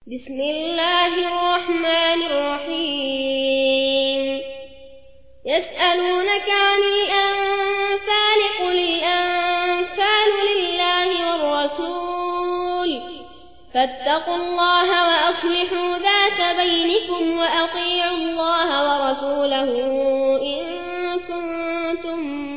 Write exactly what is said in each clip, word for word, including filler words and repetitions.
بسم الله الرحمن الرحيم يسألونك عن الأنفال قل الأنفال لله والرسول فاتقوا الله وأصلحوا ذات بينكم وأطيعوا الله ورسوله إن كنتم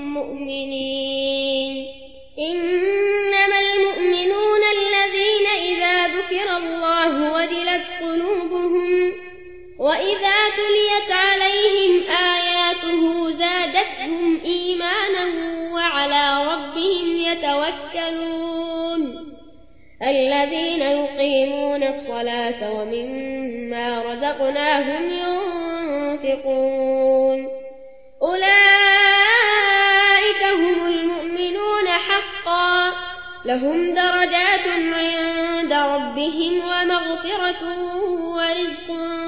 مؤمنين إنما المؤمنون الذين إذا ذكر الله وجلت قلوبهم وإذا تليت عليهم آياته زادتهم إيمانا وعلى ربهم يتوكلون الذين يقيمون الصلاة ومما رزقناهم ينفقون أولئك هم المؤمنون حقا لهم درجات عند ربهم ومغفرة ورزق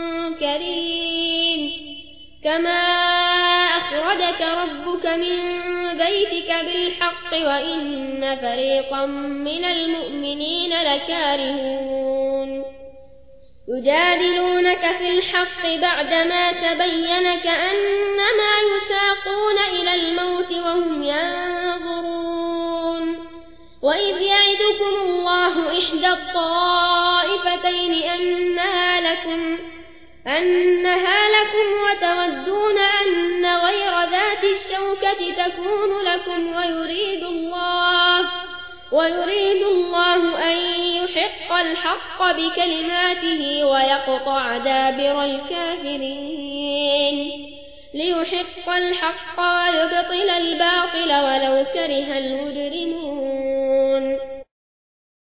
كريم كما أخرجك ربك من بيتك بالحق وإن فريقا من المؤمنين لكارهون يجادلونك في الحق بعدما تبين كأنما يساقون إلى الموت وهم ينظرون وإذ يعدكم الله إحدى الطائفتين أنها لكم أنها لكم وتودون أن غير ذات الشوكة تكون لكم ويريد الله ويريد الله أن يحق الحق بكلماته ويقطع دابر الكافرين ليحق الحق ويبطل الباطل ولو كره المجرمون